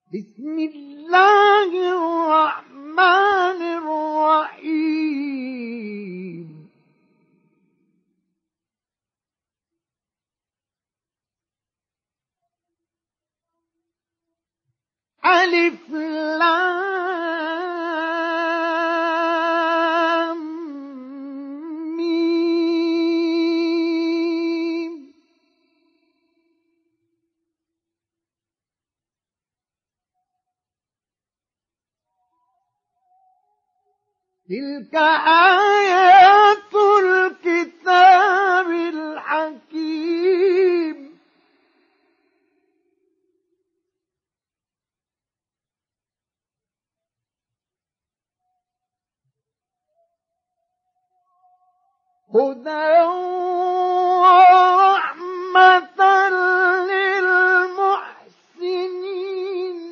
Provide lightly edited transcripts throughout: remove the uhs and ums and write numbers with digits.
بسم الله الرحمن الرحيم ألف لام ميم تلك آيات الكتاب الحكيم هدى ورحمة للمحسنين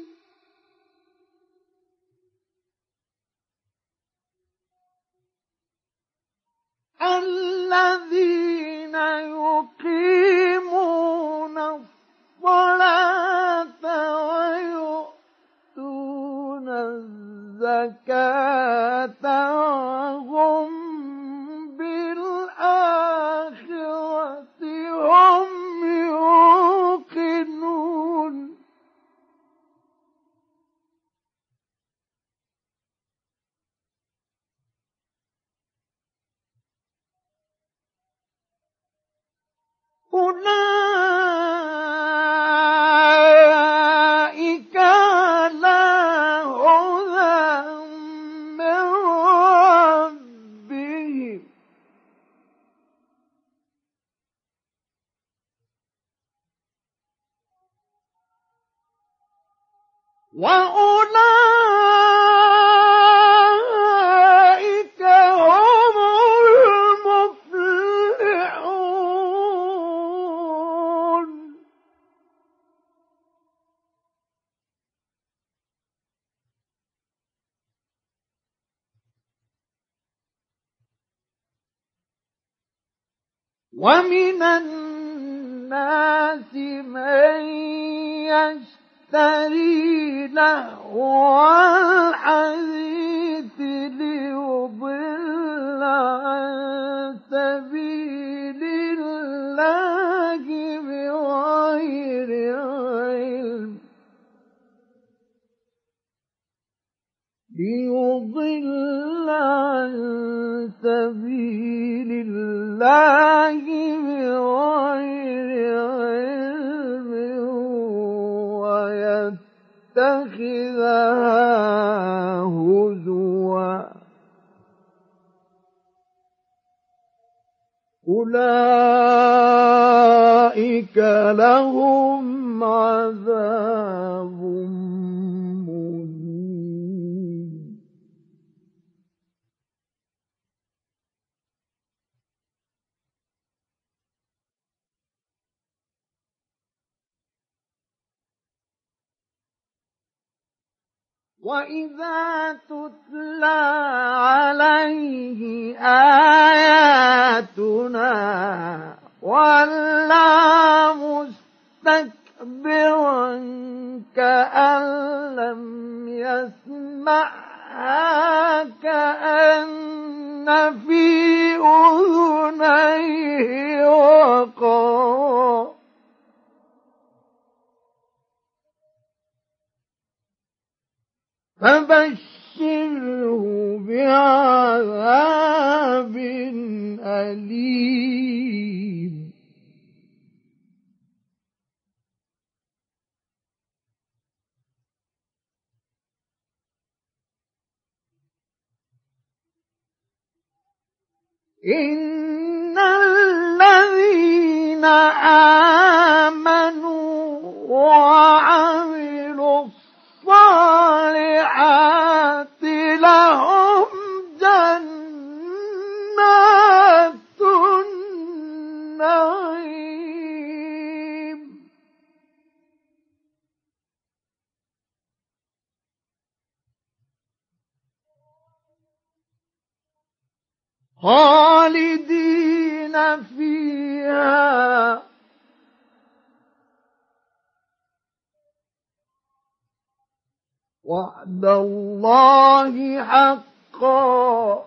الذين يقيمون الصلاة ويؤتون الزكاة وهم بالآخرة هم يوقنون أولئك على هدى من ربهم وأولئك هم المفلحون ومن الناس من يشتري لهو الحديث ليضل عن سبيل الله بغير علم ليضل عن سبيل الله بغير علم ويتخذها هزوا أولئك لهم عذاب مهين وإذا تتلى عليه آياتنا ولى مستكبرا كأن لم يسمعها كأن في أذنيه وقرا فبشره بعذاب أليم إن الذين آمنوا وعملوا الصالحات لهم جنات النعيم خالدين فيها وعد الله حقا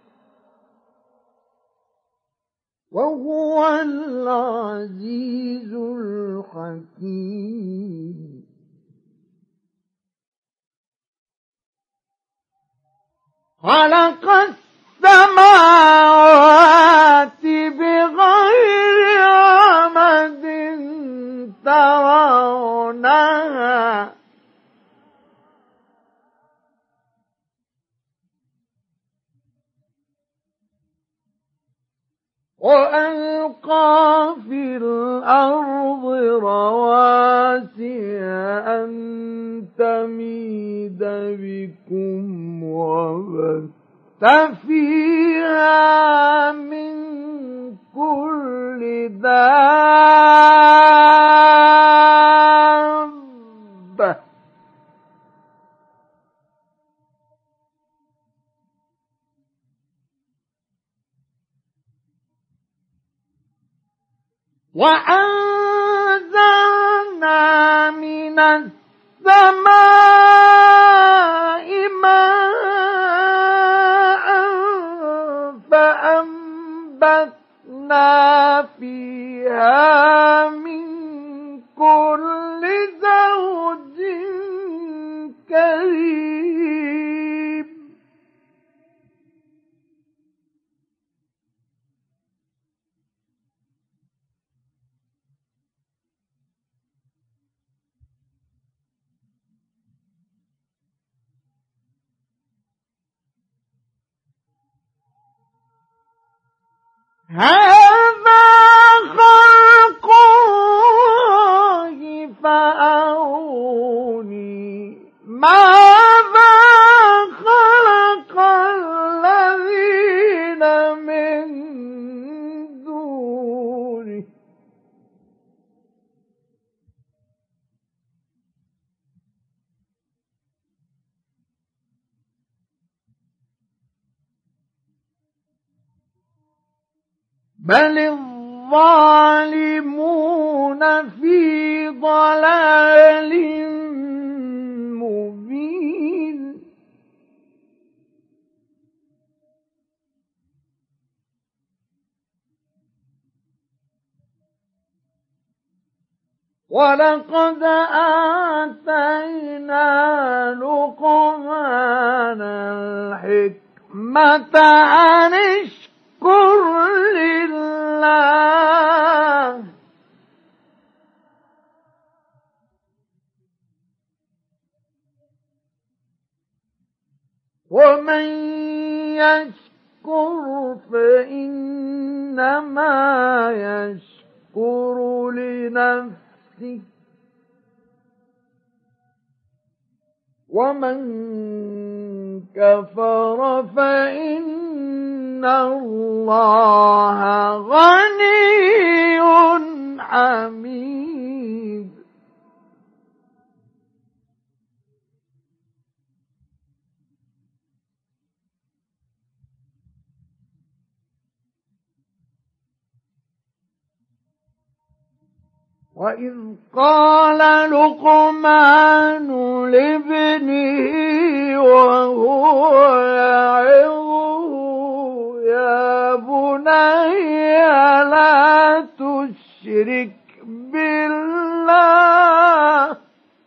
وهو العزيز الحكيم. خلق السماوات بغير عمد ترونها وألقى في الأرض رواسي أن تميد بكم وبث فيها من كل دابة وأنزلنا من السماء ماء فأنبتنا فيها من كل زوج كريم. هذا خلق الله فأروني ماذا خلق الذين من دونه بل الظالمون في ضلال مبين. ولقد آتينا لقمان الحكمة أن اشكر لله ومن يشكر فإنما يشكر لنفسه ومن كفر فإن الله غني حميد. وإذ قال لقمان لابنه وهو يعظه يا بني لا تشرك بالله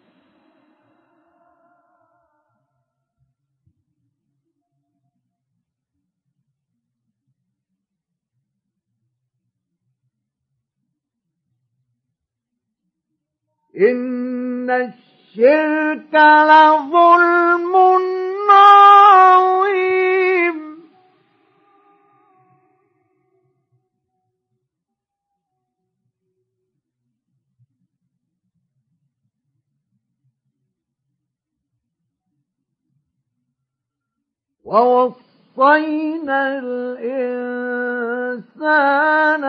إن الشرك لظلم عظيم. ووصينا الإنسان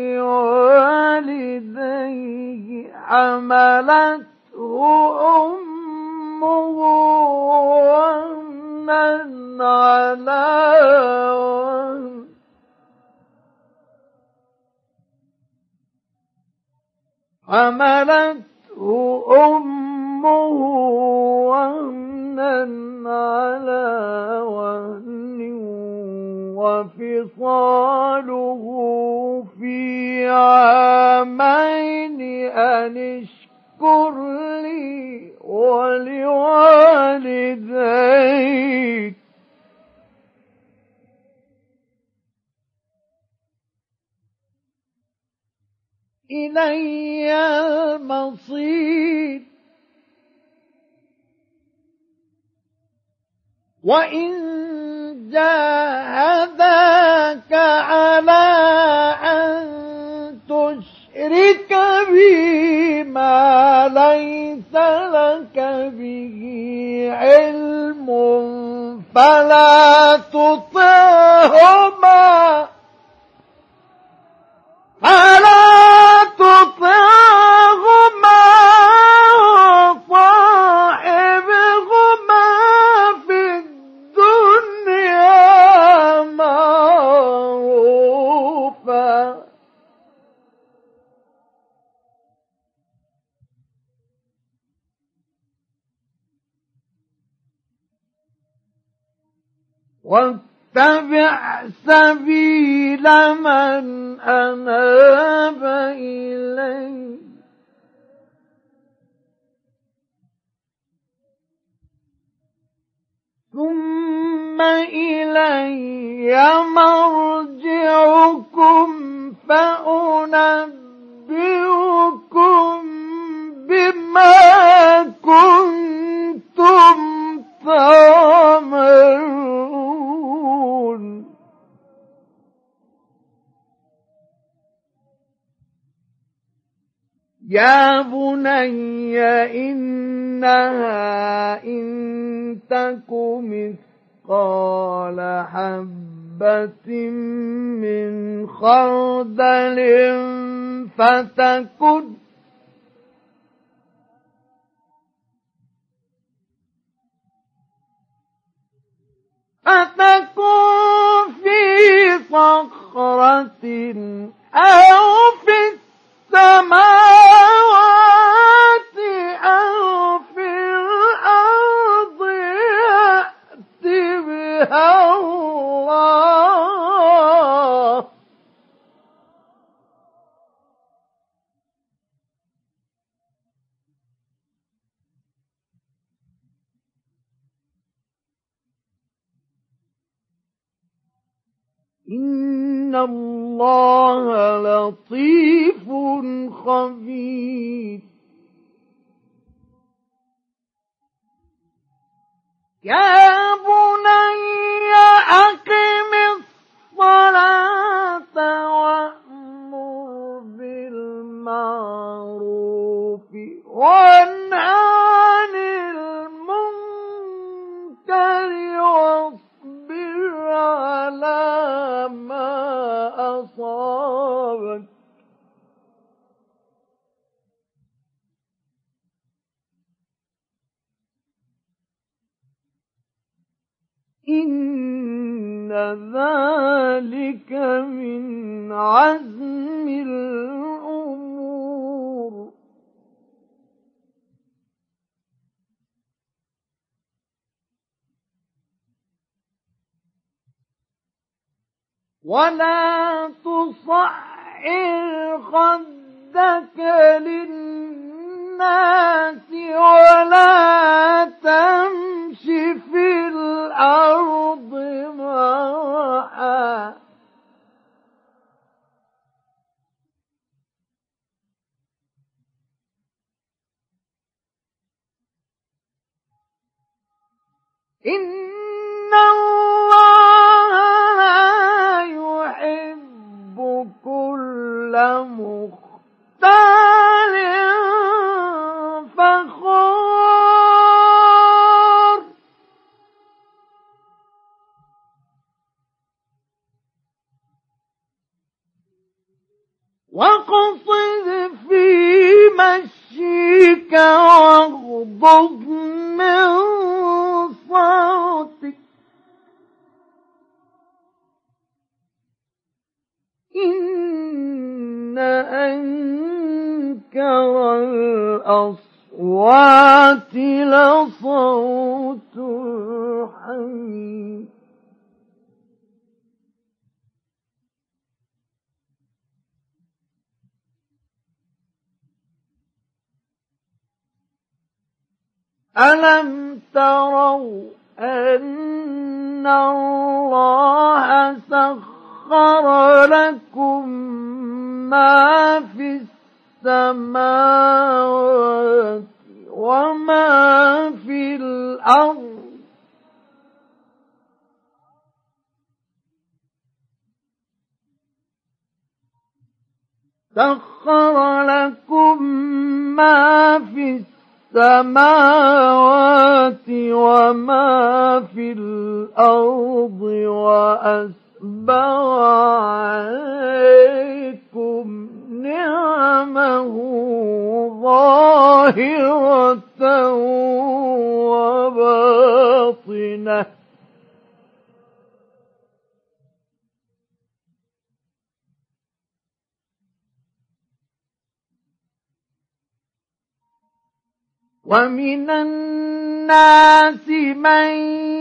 بوالديه حملته أمه وهنا على وهن حملته أمه وهنا على وهن وفصاله في عامين أن اشكر لي ولوالديك إلي المصير وإن جاهداك على أن تشرك بي ما ليس لك به علم فلا تطعهما وصاحبهما في الدنيا معروفا واتبع سبيل من أناب إلي ثم إلي مرجعكم فأنبئكم بما كنتم تعملون يا بني إنها إن تك مثقال حبة من خردل فتكن في صخرة أو في السماوات أو في الأرض يأت بها الله إن الله لطيف خبير يا بني أقم الصلاة وأمر بالمعروف وانه عن المنكر واصبر على ما أصابك إن ذلك من عزم الأمور ولا تصعر خدك للناس ولا تمش في الأرض مرحا إن الله لا يحب كل مختال فخور واقصد في مشيك واغضض من صوتك إن أنكر الأصوات الأصوات لصوت الحمير ألم تروا أن الله سخر لكم ما في السماوات وما في الأرض سخر لكم ما في السماوات وما في الأرض وأسبغ عليكم نعمه ظاهرة وباطنة ومن الناس من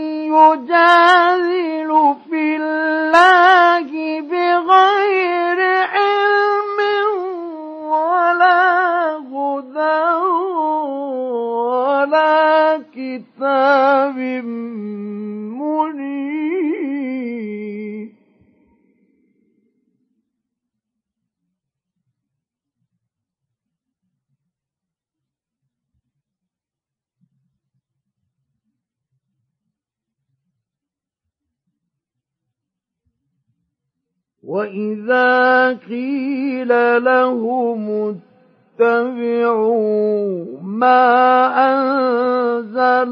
يجادل في الله بغير علم ولا هدى ولا كتاب منير وإذا قيل لهم اتبعوا ما أنزل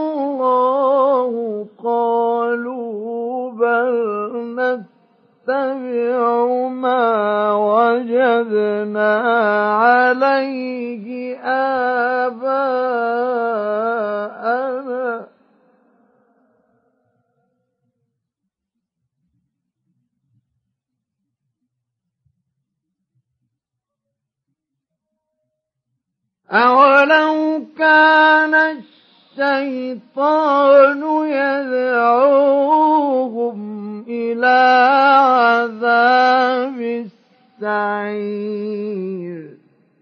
الله قالوا بل نتبع ما وجدنا عليه آباءنا أولو كان الشيطان يدعوهم إلى عذاب السعير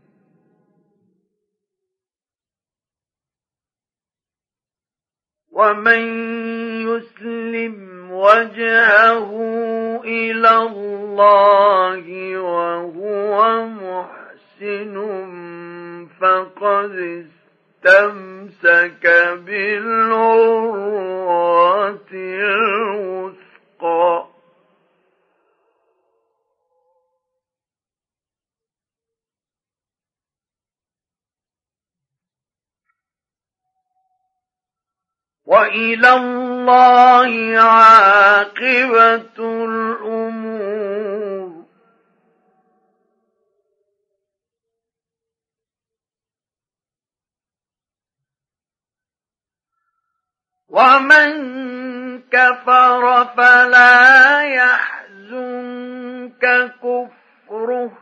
ومن يسلم وجهه إلى الله وهو محسن فقد استمسك بالعروة الوثقى وإلى الله عاقبة الأمور ومن كفر فلا يحزنك كفره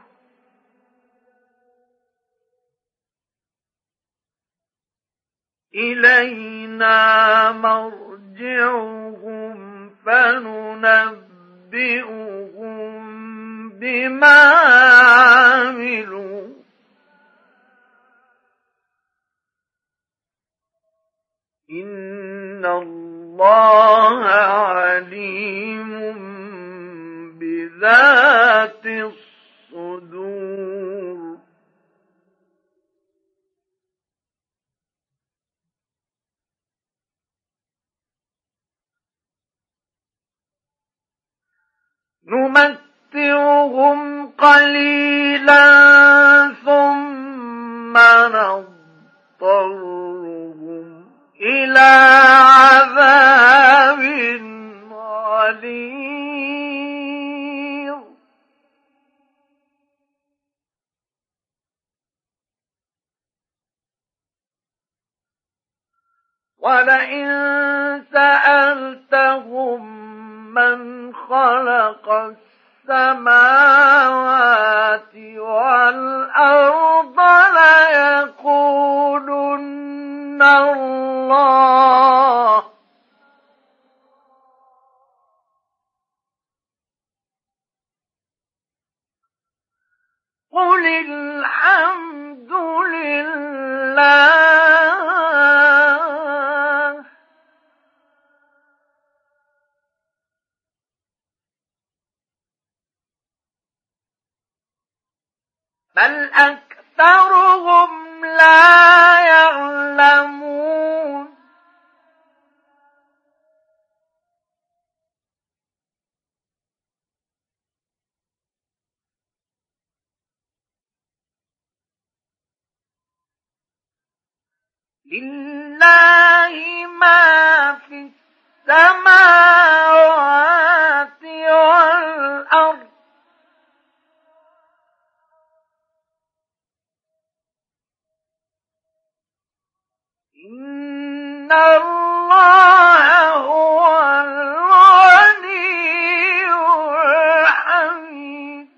إلينا مرجعهم فننبئهم بما عملوا إن الله عليم بذات الصدور نمتعهم قليلا ثم نضطرهم إلى عذاب غليظ ولئن سألتهم من خلق السماوات والأرض ليقولون الله بل أكثرهم لا يعلمون لله ما في السماوات والأرض إن الله هو الغني الحميد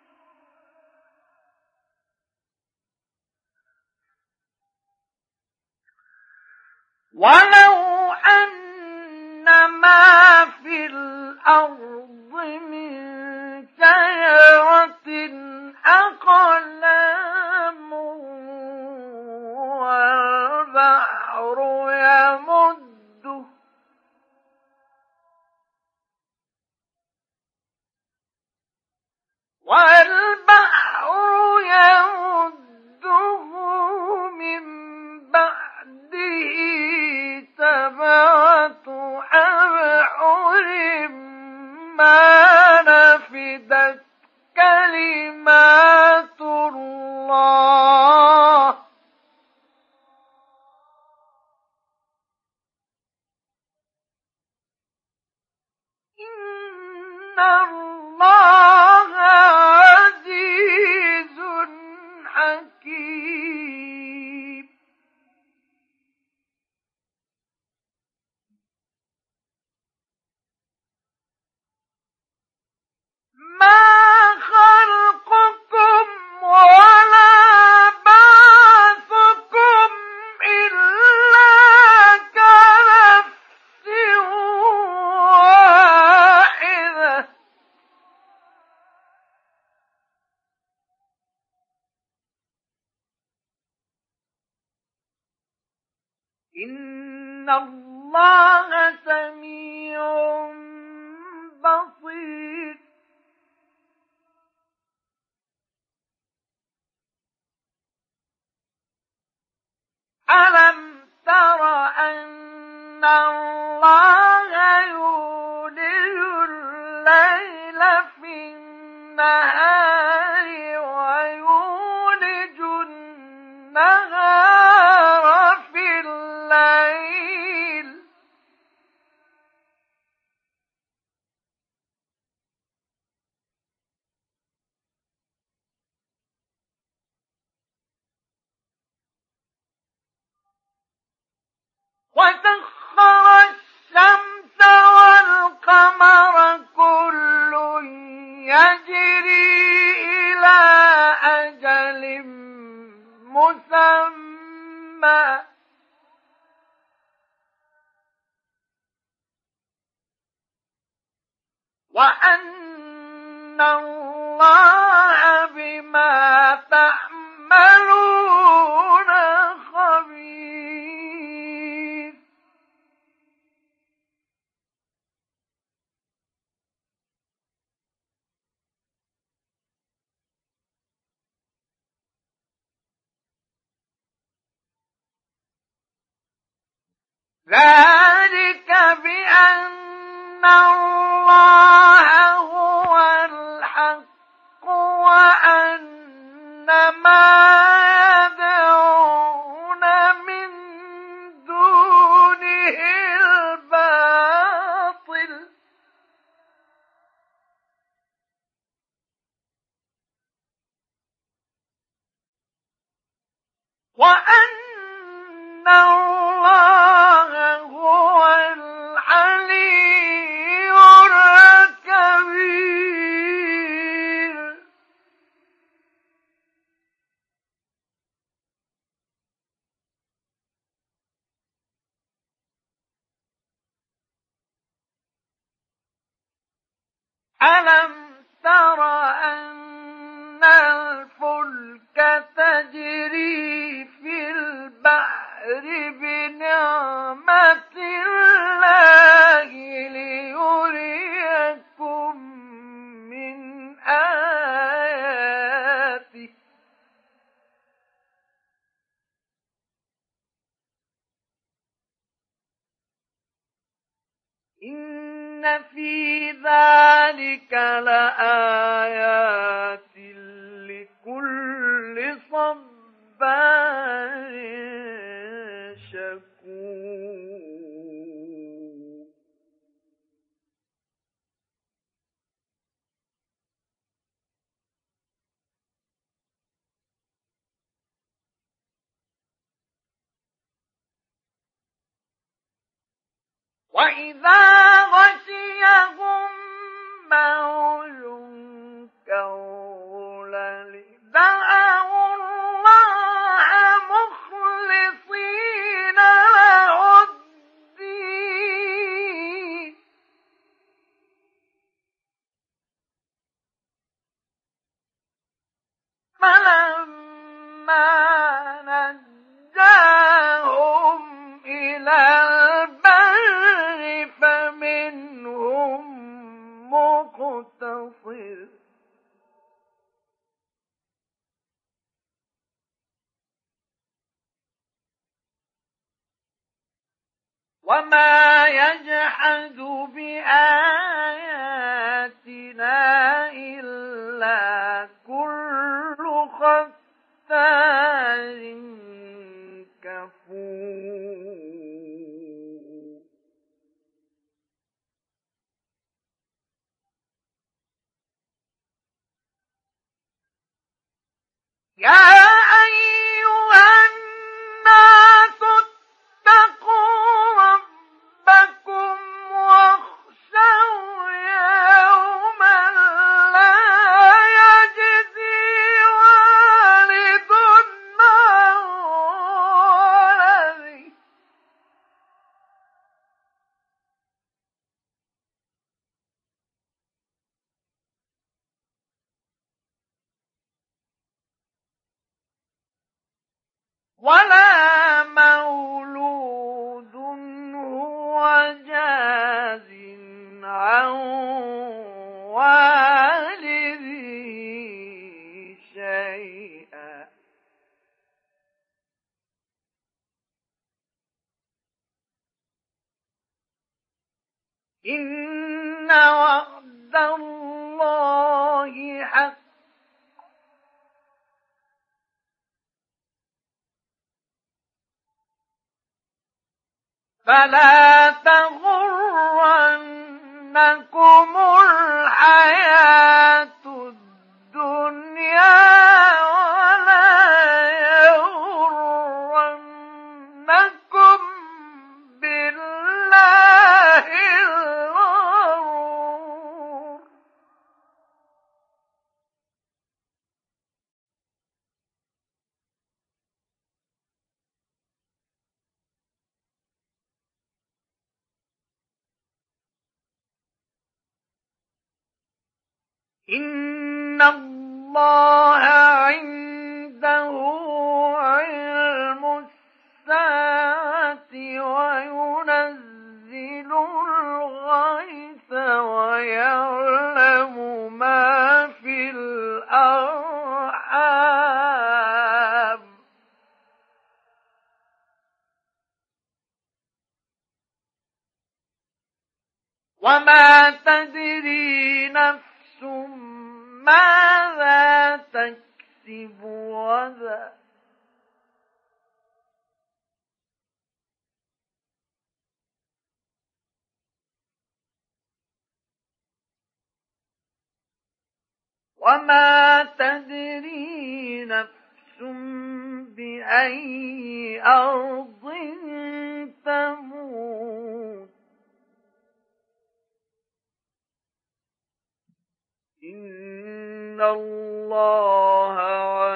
ولو أن ما في الأرض من شجرة أقلام والبحر يمده من بعده سبعة أبحر ما نفدت كلمات الله إن الله عزيز حكيم ما خلقكم ولا بعثكم إلا كنفس واحدة إن الله سميع بصير ألم تر أن الله يولج الليل في النهار ويولج النهار في الليل وسخر الشمس والقمر كل يجري إلى أجل مسمى وأن الله بما تعملون خبير ذلك بأن الله هو الحق وأن ما يدعون من دونه الباطل وأن الله هو العلي الكبير ألم تر أن الفلك تجري في البحر بنعمة الله ليريكم من آياته إن في ذلك لآيات لكل صبار شكور وإذا غشيهم موج كالظلل دعوا الله مخلصين له الدين فلما نجاهم إلى البر فمنهم مقتصد وما يجحد بآياتنا إلا كل ختار كفور يا أيها الناس اتقوا ربكم واخشوا يوما لا يجزي والد عن ولده ولا مولود هو جاز عن والده شيئا إن وعد الله حق فلا تغرنكم الحياة الدنيا ولا يغرنكم بالله الغرور إن الله عنده علم الساعة وينزل الغيث ويعلم ما في الأرحام وما تدري نفس ماذا تكسب غدا وما تدري نفس بأي أرض تموت إن الله